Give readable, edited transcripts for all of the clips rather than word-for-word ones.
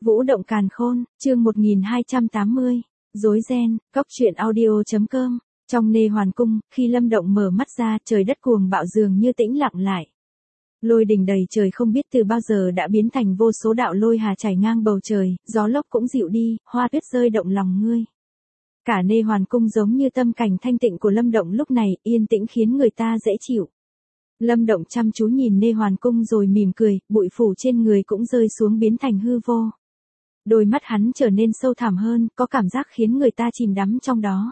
Vũ động càn khôn, chương 1280, rối ren, cóc truyện audio.com. Trong Nê Hoàn Cung, khi Lâm Động mở mắt ra, trời đất cuồng bạo dường như tĩnh lặng lại. Lôi đình đầy trời không biết từ bao giờ đã biến thành vô số đạo lôi hà chảy ngang bầu trời, gió lốc cũng dịu đi, hoa tuyết rơi động lòng ngươi. Cả Nê Hoàn Cung giống như tâm cảnh thanh tịnh của Lâm Động lúc này, yên tĩnh khiến người ta dễ chịu. Lâm Động chăm chú nhìn Nê Hoàn Cung rồi mỉm cười, bụi phủ trên người cũng rơi xuống biến thành hư vô. Đôi mắt hắn trở nên sâu thẳm hơn, có cảm giác khiến người ta chìm đắm trong đó.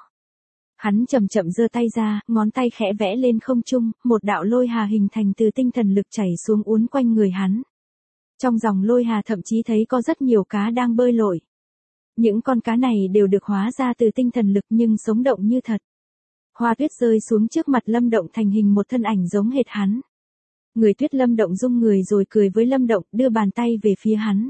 Hắn chậm chậm giơ tay ra, ngón tay khẽ vẽ lên không trung, một đạo lôi hà hình thành từ tinh thần lực chảy xuống uốn quanh người hắn. Trong dòng lôi hà thậm chí thấy có rất nhiều cá đang bơi lội. Những con cá này đều được hóa ra từ tinh thần lực nhưng sống động như thật. Hoa tuyết rơi xuống trước mặt Lâm Động thành hình một thân ảnh giống hệt hắn. Người tuyết Lâm Động rung người rồi cười với Lâm Động, đưa bàn tay về phía hắn.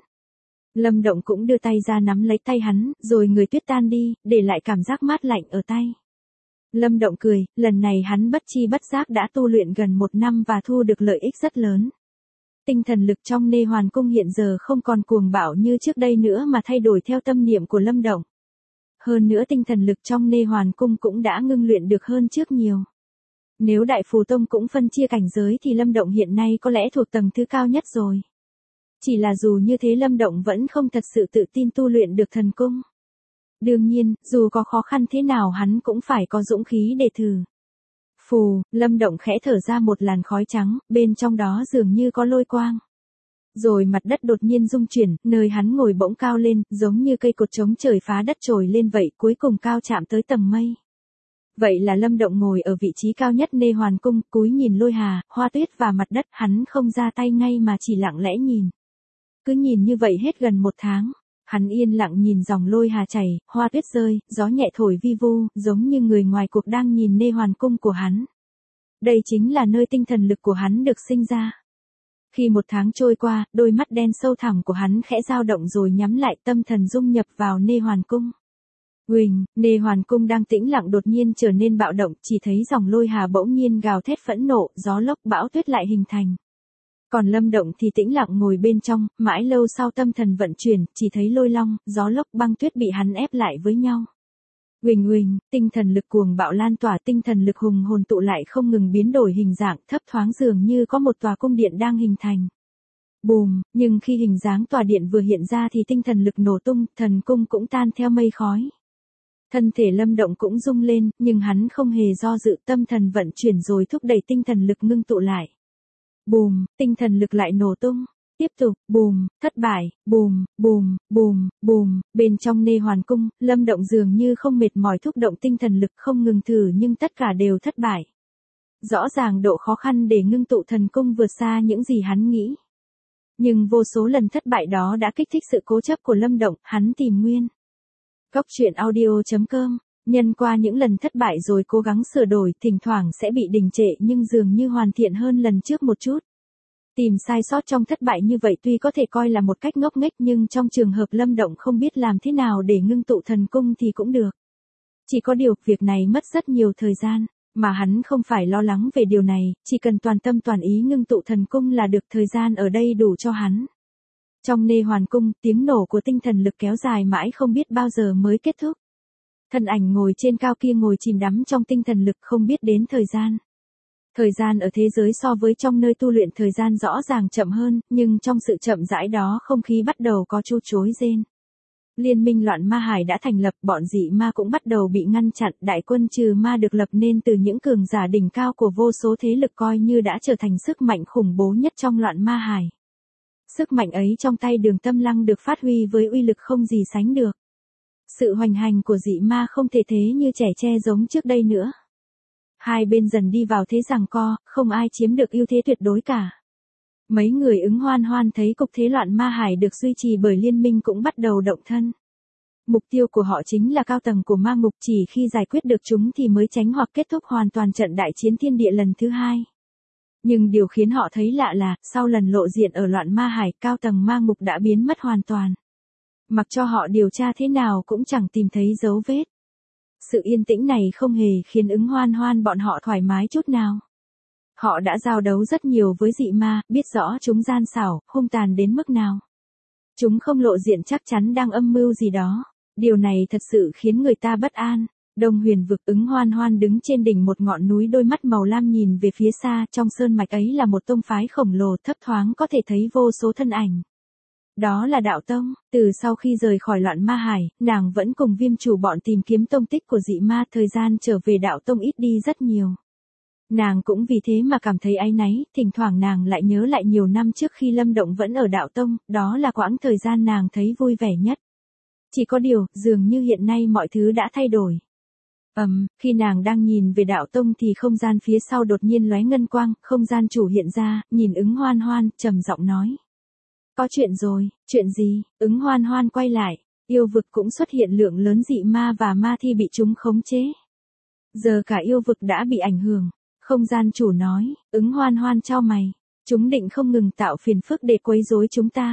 Lâm Động cũng đưa tay ra nắm lấy tay hắn, rồi người tuyết tan đi, để lại cảm giác mát lạnh ở tay. Lâm Động cười, lần này hắn bất chi bất giác đã tu luyện gần 1 năm và thu được lợi ích rất lớn. Tinh thần lực trong Nê Hoàn Cung hiện giờ không còn cuồng bạo như trước đây nữa mà thay đổi theo tâm niệm của Lâm Động. Hơn nữa tinh thần lực trong Nê Hoàn Cung cũng đã ngưng luyện được hơn trước nhiều. Nếu Đại Phù Tông cũng phân chia cảnh giới thì Lâm Động hiện nay có lẽ thuộc tầng thứ cao nhất rồi. Chỉ là dù như thế Lâm Động vẫn không thật sự tự tin tu luyện được thần cung. Đương nhiên, dù có khó khăn thế nào hắn cũng phải có dũng khí để thử. Phù, Lâm Động khẽ thở ra một làn khói trắng, bên trong đó dường như có lôi quang. Rồi mặt đất đột nhiên rung chuyển, nơi hắn ngồi bỗng cao lên, giống như cây cột chống trời phá đất trồi lên vậy, cuối cùng cao chạm tới tầng mây. Vậy là Lâm Động ngồi ở vị trí cao nhất Nê Hoàn Cung, cúi nhìn lôi hà, hoa tuyết và mặt đất, hắn không ra tay ngay mà chỉ lặng lẽ nhìn. Cứ nhìn như vậy hết gần 1 tháng. Hắn yên lặng nhìn dòng lôi hà chảy, hoa tuyết rơi, gió nhẹ thổi vi vu, giống như người ngoài cuộc đang nhìn Nê Hoàn Cung của hắn. Đây chính là nơi tinh thần lực của hắn được sinh ra. Khi 1 tháng trôi qua, đôi mắt đen sâu thẳm của hắn khẽ dao động rồi nhắm lại, tâm thần dung nhập vào Nê Hoàn Cung. Huỳnh, Nê Hoàn Cung đang tĩnh lặng đột nhiên trở nên bạo động, chỉ thấy dòng lôi hà bỗng nhiên gào thét phẫn nộ, gió lốc bão tuyết lại hình thành. Còn Lâm Động thì tĩnh lặng ngồi bên trong, mãi lâu sau tâm thần vận chuyển, chỉ thấy lôi long, gió lốc băng tuyết bị hắn ép lại với nhau. Huỳnh huỳnh, tinh thần lực cuồng bạo lan tỏa, tinh thần lực hùng hồn tụ lại không ngừng biến đổi hình dạng, thấp thoáng dường như có một tòa cung điện đang hình thành. Bùm, nhưng khi hình dáng tòa điện vừa hiện ra thì tinh thần lực nổ tung, thần cung cũng tan theo mây khói. Thân thể Lâm Động cũng rung lên, nhưng hắn không hề do dự, tâm thần vận chuyển rồi thúc đẩy tinh thần lực ngưng tụ lại. Bùm, tinh thần lực lại nổ tung. Tiếp tục, bùm, thất bại, bùm, bùm, bùm, bùm, bên trong Nê Hoàn Cung, Lâm Động dường như không mệt mỏi thúc động tinh thần lực không ngừng thử nhưng tất cả đều thất bại. Rõ ràng độ khó khăn để ngưng tụ thần cung vượt xa những gì hắn nghĩ. Nhưng vô số lần thất bại đó đã kích thích sự cố chấp của Lâm Động, hắn tìm nguyên. Cóc truyện audio.com. Nhân qua những lần thất bại rồi cố gắng sửa đổi, thỉnh thoảng sẽ bị đình trệ nhưng dường như hoàn thiện hơn lần trước một chút. Tìm sai sót trong thất bại như vậy tuy có thể coi là một cách ngốc nghếch nhưng trong trường hợp Lâm Động không biết làm thế nào để ngưng tụ thần cung thì cũng được. Chỉ có điều, việc này mất rất nhiều thời gian, mà hắn không phải lo lắng về điều này, chỉ cần toàn tâm toàn ý ngưng tụ thần cung là được, thời gian ở đây đủ cho hắn. Trong Nê Hoàn Cung, tiếng nổ của tinh thần lực kéo dài mãi không biết bao giờ mới kết thúc. Thân ảnh ngồi trên cao kia ngồi chìm đắm trong tinh thần lực không biết đến thời gian. Thời gian ở thế giới so với trong nơi tu luyện thời gian rõ ràng chậm hơn, nhưng trong sự chậm rãi đó không khí bắt đầu có chu chối rên. Liên minh loạn ma hải đã thành lập, bọn dị ma cũng bắt đầu bị ngăn chặn, đại quân trừ ma được lập nên từ những cường giả đỉnh cao của vô số thế lực coi như đã trở thành sức mạnh khủng bố nhất trong loạn ma hải. Sức mạnh ấy trong tay Đường Tâm Lăng được phát huy với uy lực không gì sánh được. Sự hoành hành của dị ma không thể thế như trẻ tre giống trước đây nữa. Hai bên dần đi vào thế giằng co, không ai chiếm được ưu thế tuyệt đối cả. Mấy người ứng hoan hoan thấy cục thế loạn ma hải được duy trì bởi liên minh cũng bắt đầu động thân. Mục tiêu của họ chính là cao tầng của ma ngục, chỉ khi giải quyết được chúng thì mới tránh hoặc kết thúc hoàn toàn trận đại chiến thiên địa lần thứ 2. Nhưng điều khiến họ thấy lạ là, sau lần lộ diện ở loạn ma hải, cao tầng ma ngục đã biến mất hoàn toàn. Mặc cho họ điều tra thế nào cũng chẳng tìm thấy dấu vết. Sự yên tĩnh này không hề khiến ứng hoan hoan bọn họ thoải mái chút nào. Họ đã giao đấu rất nhiều với dị ma, biết rõ chúng gian xảo, hung tàn đến mức nào. Chúng không lộ diện chắc chắn đang âm mưu gì đó. Điều này thật sự khiến người ta bất an. Đông Huyền vực. Ứng Hoan Hoan đứng trên đỉnh một ngọn núi, đôi mắt màu lam nhìn về phía xa, trong sơn mạch ấy là một tông phái khổng lồ, thấp thoáng có thể thấy vô số thân ảnh. Đó là đạo tông. Từ sau khi rời khỏi loạn ma hải, nàng vẫn cùng Viêm chủ bọn tìm kiếm tông tích của dị ma, thời gian trở về đạo tông ít đi rất nhiều. Nàng cũng vì thế mà cảm thấy áy náy, thỉnh thoảng nàng lại nhớ lại nhiều năm trước khi Lâm Động vẫn ở đạo tông, đó là quãng thời gian nàng thấy vui vẻ nhất. Chỉ có điều, dường như hiện nay mọi thứ đã thay đổi. Khi nàng đang nhìn về đạo tông thì không gian phía sau đột nhiên lóe ngân quang, không gian chủ hiện ra, nhìn Ứng Hoan Hoan, trầm giọng nói. Có chuyện rồi, chuyện gì? Ứng Hoan Hoan quay lại, yêu vực cũng xuất hiện lượng lớn dị ma và ma thi bị chúng khống chế. Giờ cả yêu vực đã bị ảnh hưởng. Không gian chủ nói. Ứng Hoan Hoan chau mày. Chúng định không ngừng tạo phiền phức để quấy rối chúng ta.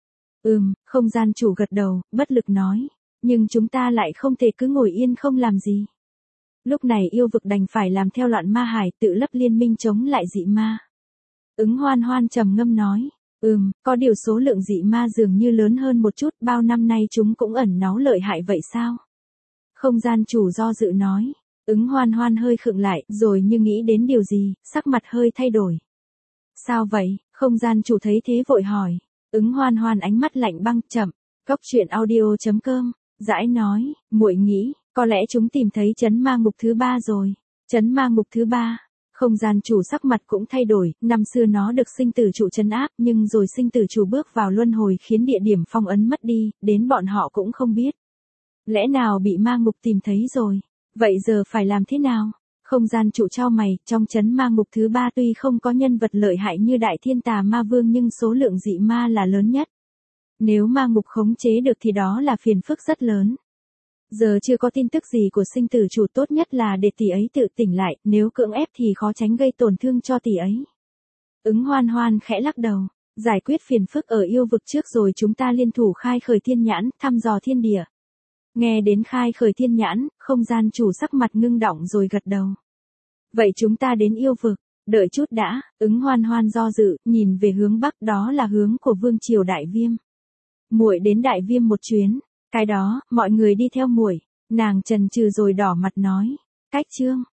Không gian chủ gật đầu, bất lực nói. Nhưng chúng ta lại không thể cứ ngồi yên không làm gì. Lúc này yêu vực đành phải làm theo loạn ma hải, tự lập liên minh chống lại dị ma. Ứng Hoan Hoan trầm ngâm nói. Có điều số lượng dị ma dường như lớn hơn một chút, bao năm nay chúng cũng ẩn náu lợi hại vậy sao? Không gian chủ do dự nói. Ứng Hoan Hoan hơi khựng lại, rồi như nghĩ đến điều gì, sắc mặt hơi thay đổi. Sao vậy? Không gian chủ thấy thế vội hỏi. Ứng Hoan Hoan ánh mắt lạnh băng, chậm. Cốc truyện audio.com, Dãi nói, muội nghĩ, có lẽ chúng tìm thấy trấn ma ngục thứ 3 rồi. Trấn ma ngục thứ 3. Không gian chủ sắc mặt cũng thay đổi, năm xưa nó được sinh tử trụ trấn áp, nhưng rồi sinh tử chủ bước vào luân hồi khiến địa điểm phong ấn mất đi, đến bọn họ cũng không biết. Lẽ nào bị ma ngục tìm thấy rồi? Vậy giờ phải làm thế nào? Không gian chủ chau mày, trong trấn ma ngục thứ 3 tuy không có nhân vật lợi hại như Đại Thiên Tà Ma Vương nhưng số lượng dị ma là lớn nhất. Nếu ma ngục khống chế được thì đó là phiền phức rất lớn. Giờ chưa có tin tức gì của sinh tử chủ, tốt nhất là để tỷ ấy tự tỉnh lại, nếu cưỡng ép thì khó tránh gây tổn thương cho tỷ ấy. Ứng Hoan Hoan khẽ lắc đầu, giải quyết phiền phức ở yêu vực trước rồi chúng ta liên thủ khai khởi thiên nhãn, thăm dò thiên địa. Nghe đến khai khởi thiên nhãn, không gian chủ sắc mặt ngưng đọng rồi gật đầu. Vậy chúng ta đến yêu vực, đợi chút đã. Ứng Hoan Hoan do dự, nhìn về hướng bắc, đó là hướng của vương triều Đại Viêm. Muội đến Đại Viêm một chuyến, cái đó, mọi người đi theo muội. Nàng chần chừ rồi đỏ mặt nói. Cách chương